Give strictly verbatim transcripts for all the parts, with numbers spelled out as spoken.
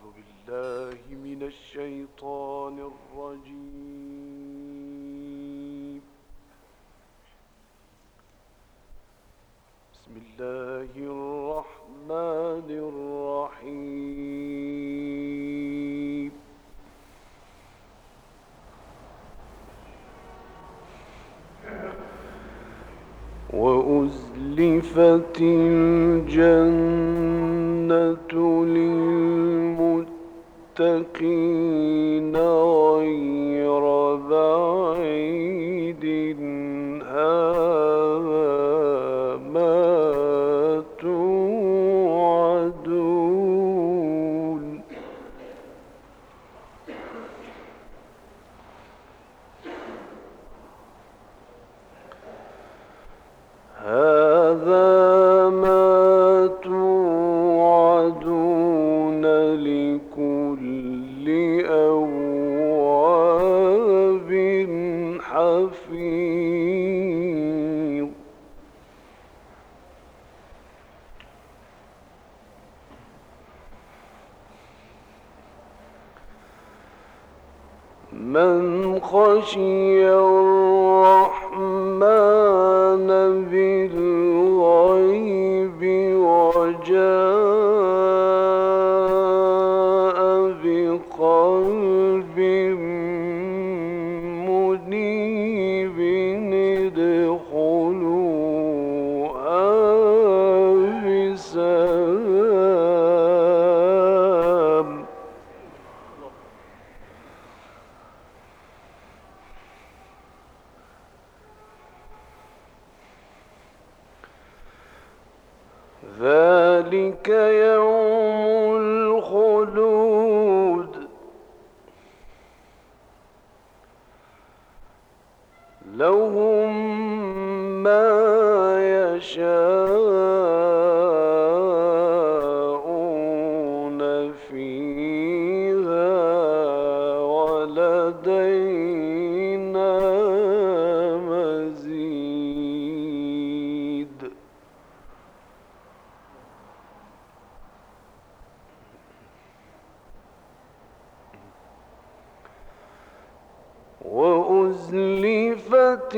بالله من الشيطان الرجيم. بسم الله الرحمن الرحيم. وأزلفت الجنة للمتقين غير بعيد، هذا ما توعدون. هذا ما توعدون لكل أواب حفيظ. من خشي الرحمن بالغيب وجاء بقلب منيب ادخلوها بسلام. ذلك يوم الخلود، لهم ما يشاءون فيها ولدينا مزيد. وأزلفت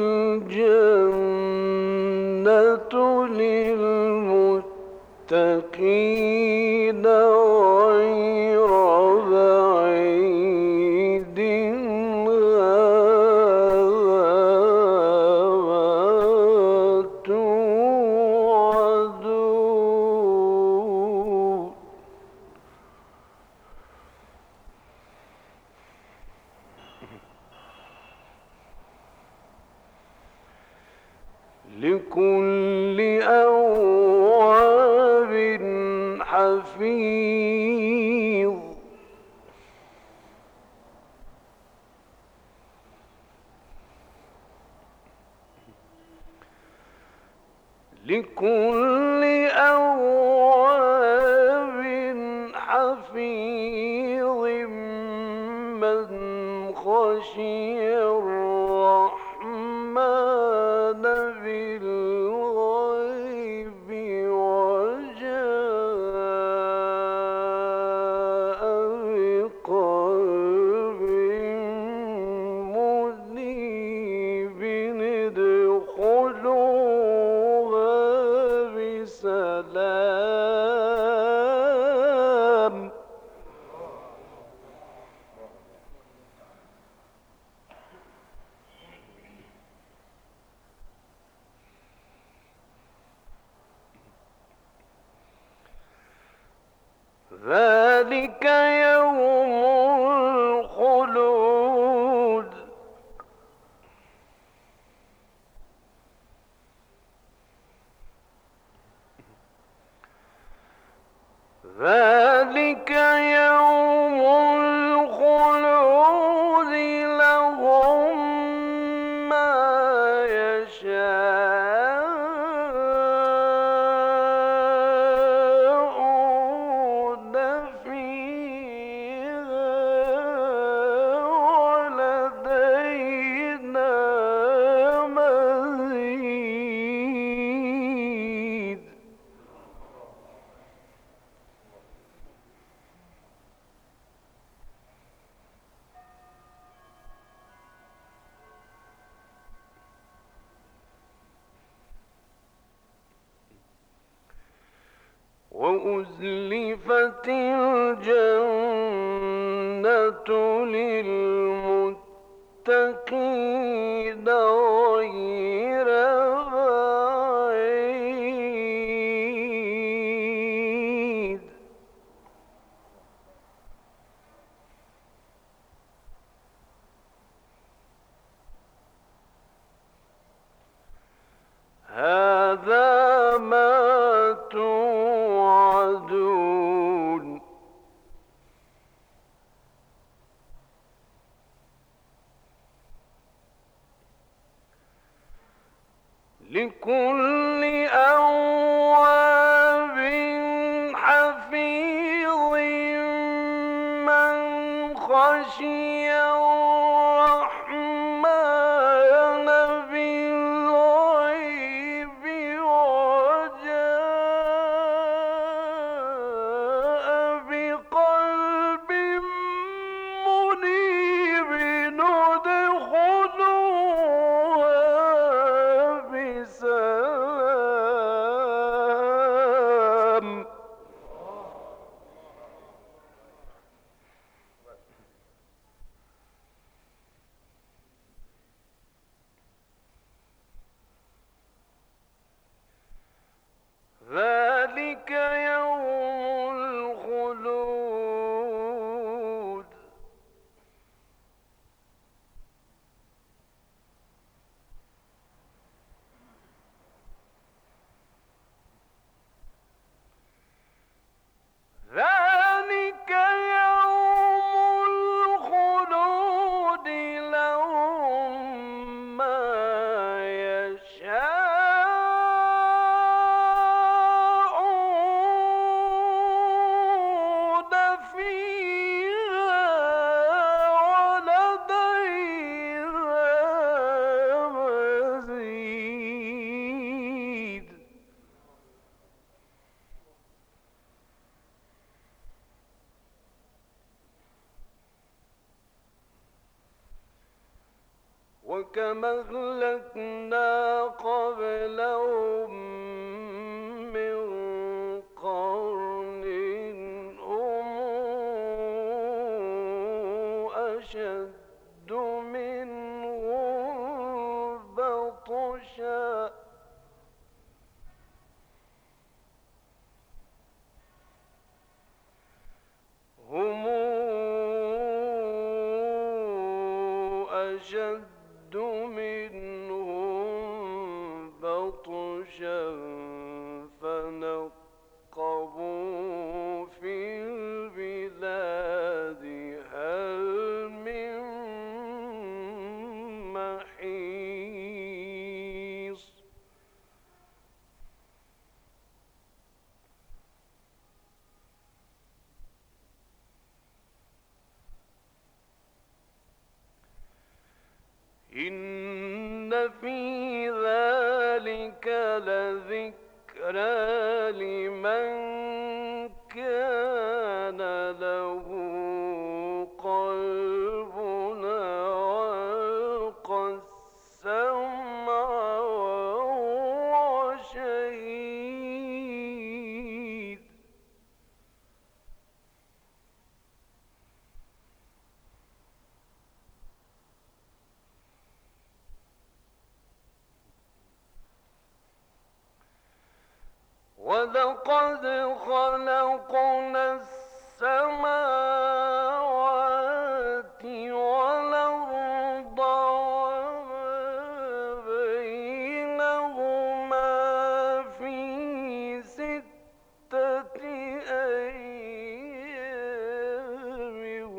الجنة للمتقين غير بعيد، هذا ما توعدون. لكل أواب حفيظ. لكل أواب حفيظ من خشي الرحمن بالغيب وجاء بقلب منيب ادخلوها بسلام. ذلك يوم الخلود، ذلك يوم الخلود لهم ما يشاءون فيها ولدينا مزيد. وأزلفت الجنة للمتقين غير بعيد. هذا ما توعدون لكل أواب حفيظ من خشي الرحمن بالغيب وجاء بقلب منيب ادخلوها بسلام. ذلك يوم الخلود. ذلك يوم الخلود لهم ما يشاءون فيها ولدينا مزيد. وكما أهلكنا قبلهم من قرن هم أشد منهم بطشا هم أشد منهم بطشا فنقبوا في البلاد هل من محيص. إن في ذلك لذكرى لمن كان له قلب وألقى السمع وهو شهيد. ولقد خلقنا السماوات والأرض وما بينهما في ستة أيام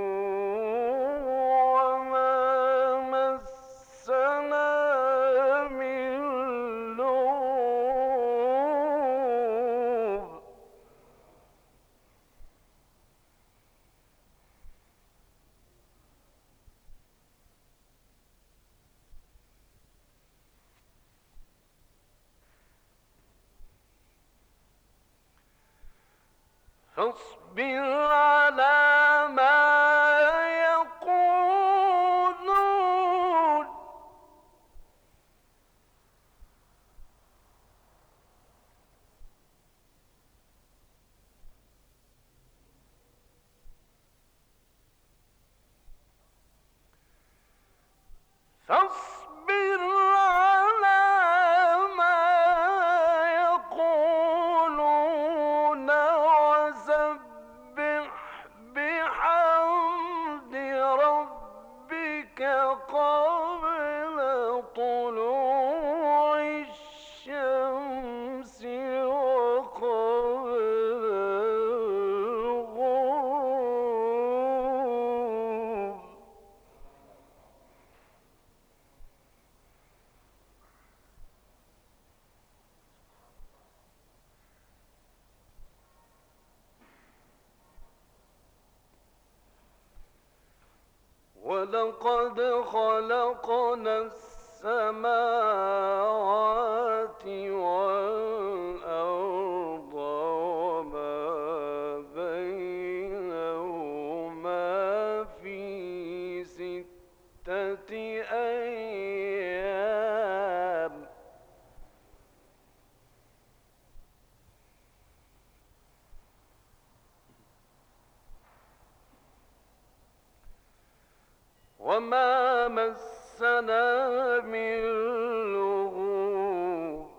وما مسنا من لغوب. فاصبر على ما يقولون ولقد خلقنا السماوات والأرض وما بينهما في ستة أيام وما مسنا من لغوب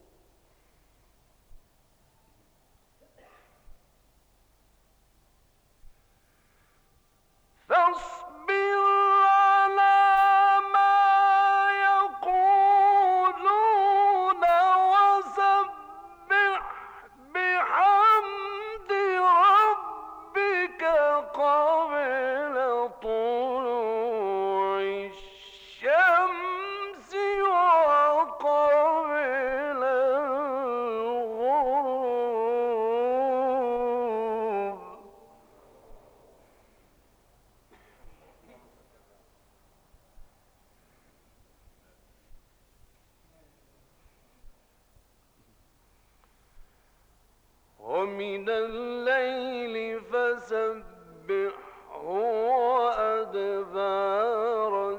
فاصبر على ما يقولون وسبح بحمد ربك قبل طلوع الشمس وقبل الغروب ومن الليل فسبحه وأدبار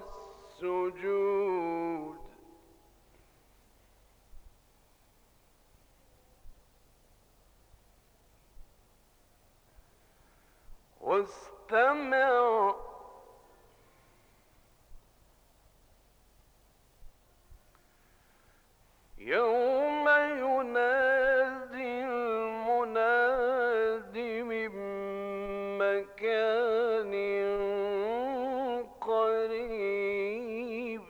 السجود واستمع يوم ينادي المناد من مكان قريب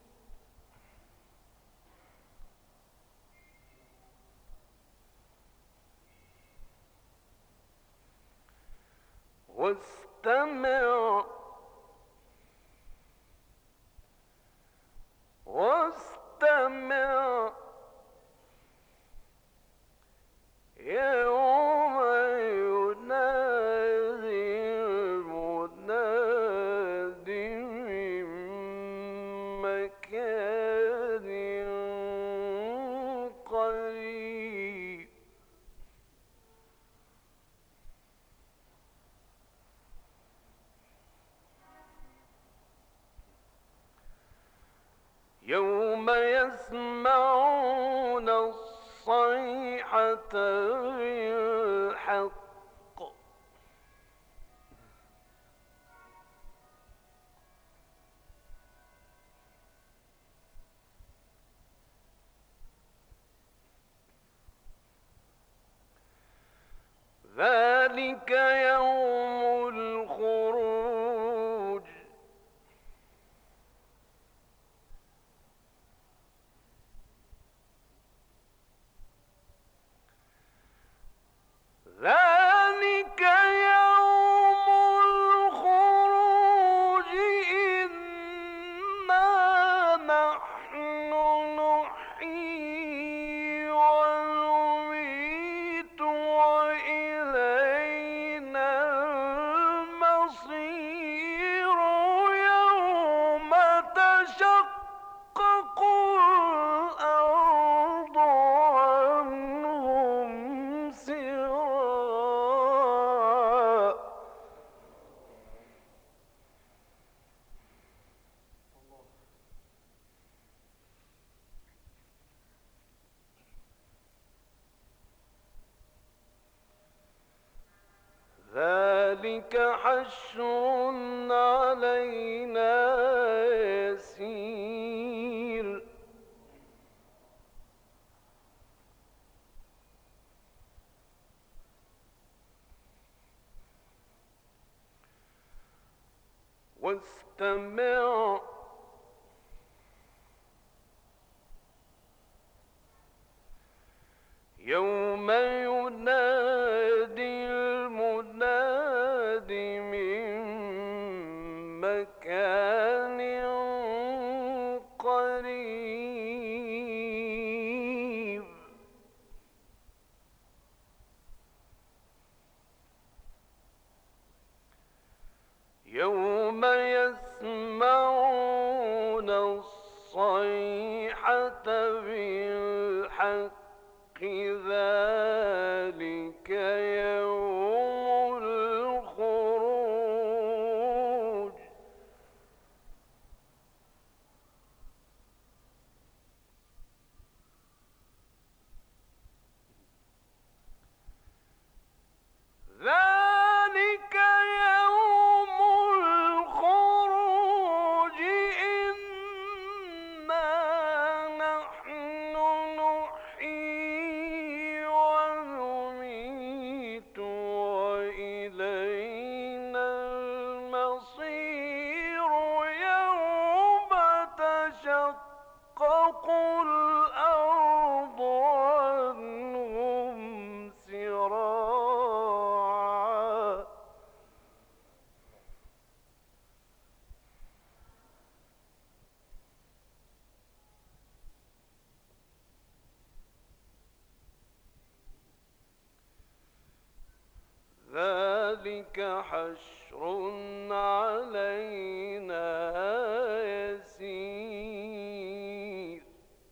واستمع واستمع يوم ينادي المناد من مكان قريب يوم يسمعون الصيحة بالحق ذلك يوم الخروج ذلك يوم الخروج إنا نحن نحيي ونميت وإلينا المصير يوم تشقق الأرض عنهم سرا ذلك حشر علينا يسير واستمع يوم ينادي المناد من مكان قريب يوم يسمع ذلك يوم الخروج ذلك يوم الخروج إنا نحن نحيي ونميت وإلينا المصير يوم تشقق الأرض عنهم سراعا ذلك حشر علينا يسير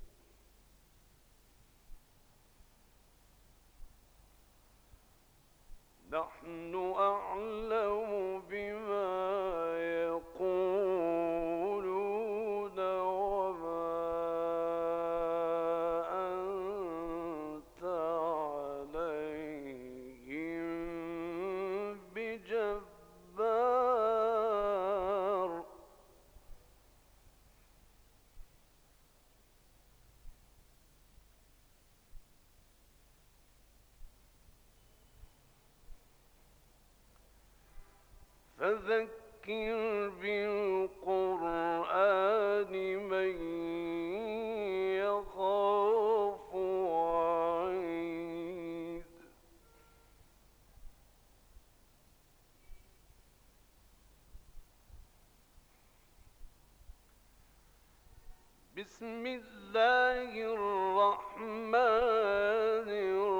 نحن أعلم بما يقولون وما أنت عليهم بجبار فذكر بالقرآن من يخاف وعيد بسم الله الرحمن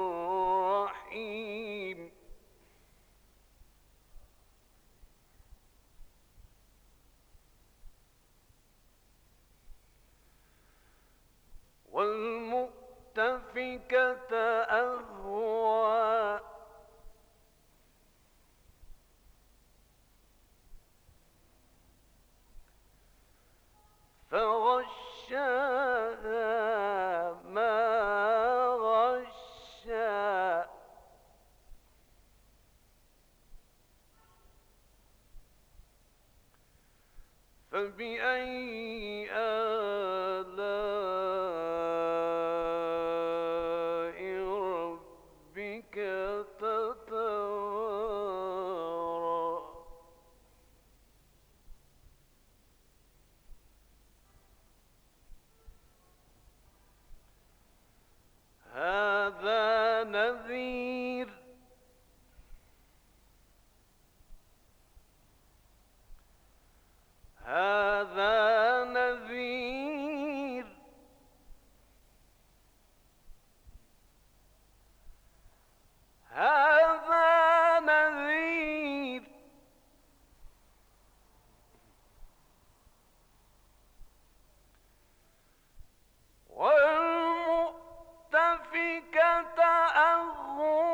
الرحيم والمؤتفكة أهوى فغشاها ما غشى فبأي آلاء ربك تتمارى هذا نذير هذا نذير هذا نذير والمؤتفكة أهوى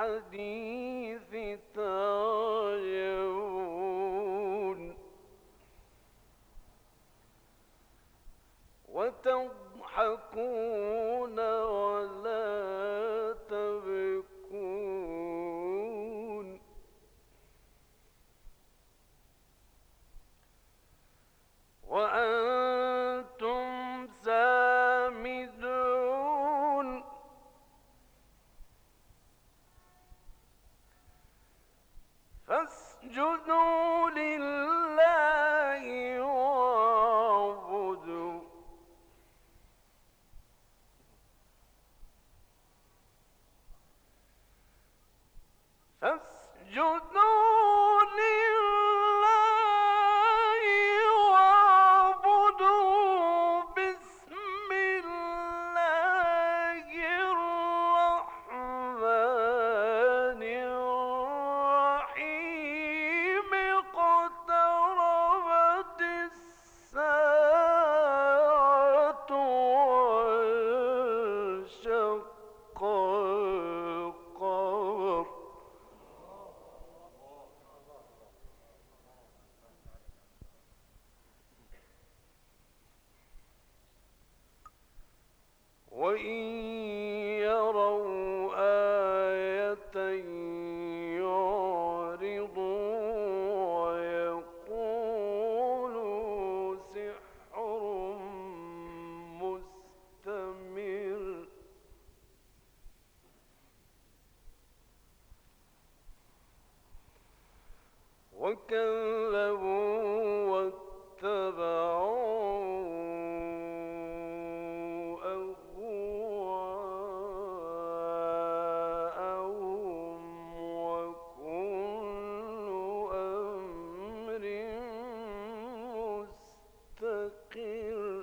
الحديث تراجعون وتضحكون ولا تبكون وأنتم سامدون فاسجدوا لله واعبدوا فاسجدوا لله واعبدوا بسم الله الرحمن الرحيم اقتربت الساعة وانشق القمر وإن يروا آية يعرضوا ويقولوا سحر مستمر وكذبوا واتبعوا أهواءهم وكل أمر مستقر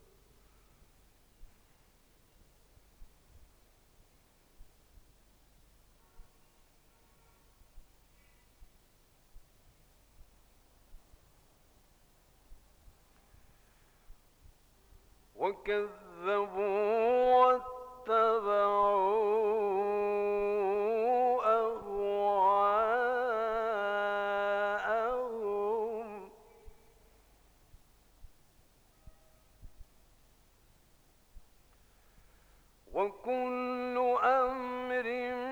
وكذبوا واتبعوا أهواءهم وكل أمر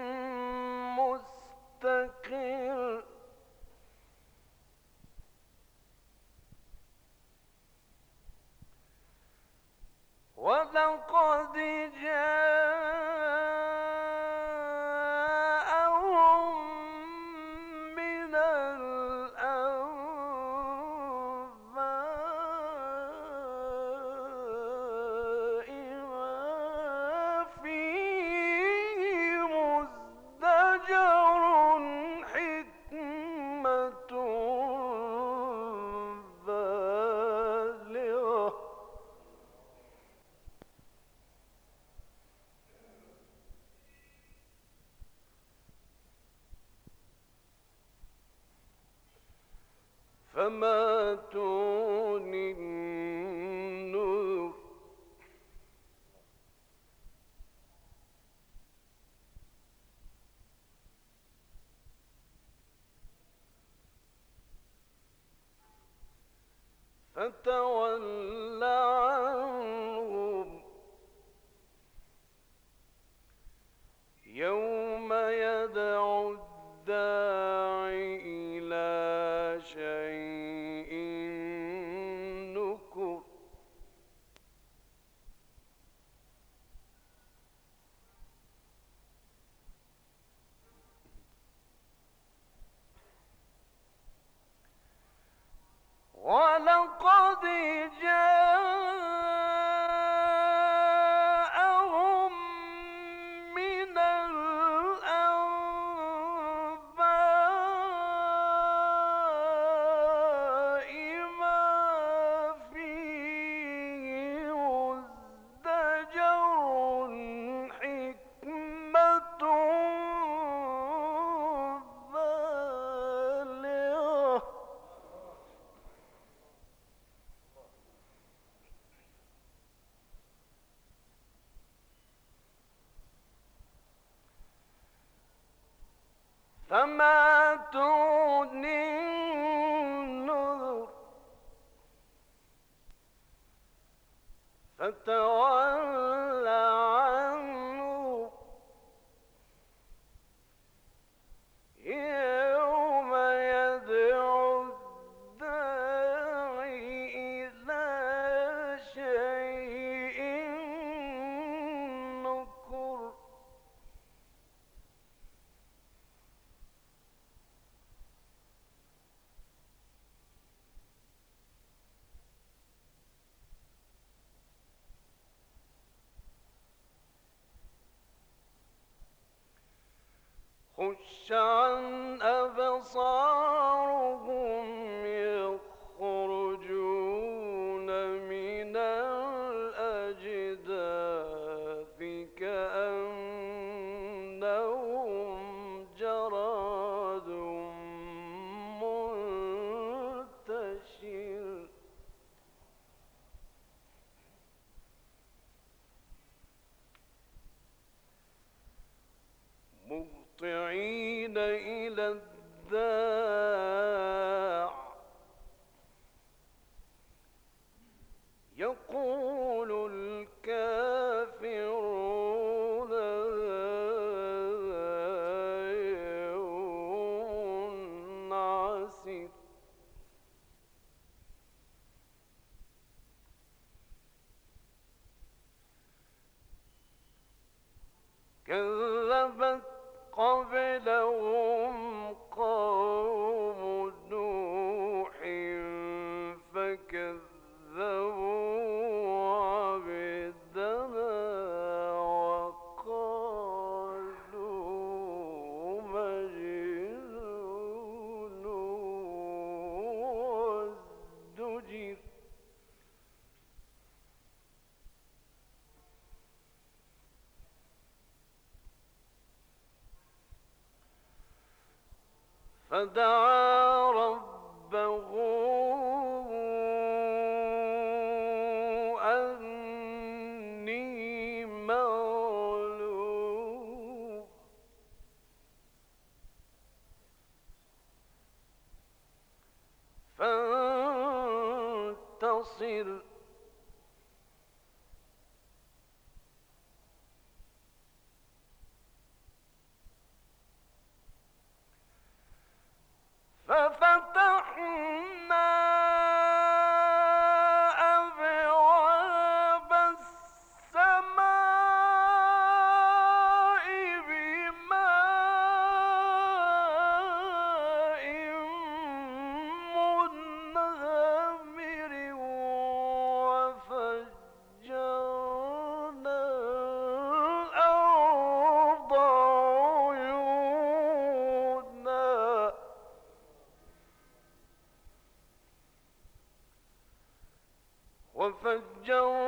مستقر ولقد جاءهم من الأنباء ما فيه مزدجر حكمة بالغة فما تغني النذر فتول عنهم يوم يدعو الداعي إلى شيء نكر ولقد جاءهم من فما تغني النذر فتول عنه يوم يدعو الداعي إلى شيء نكر خش عن أبصارهم يخرجون من الأجداث كأنهم جراد منتشر مهطعين إلى الداع يقول الكافرون هذا يوم عسر كذبت قبلهم قوم نوح فكذبوا عبدنا وقالوا مجنون وازدجر فدعا ربه أني مغلوب فانتصر ففتحنا أبواب السماء بماء منهمر وفجرنا الأرض عيونا وفجرنا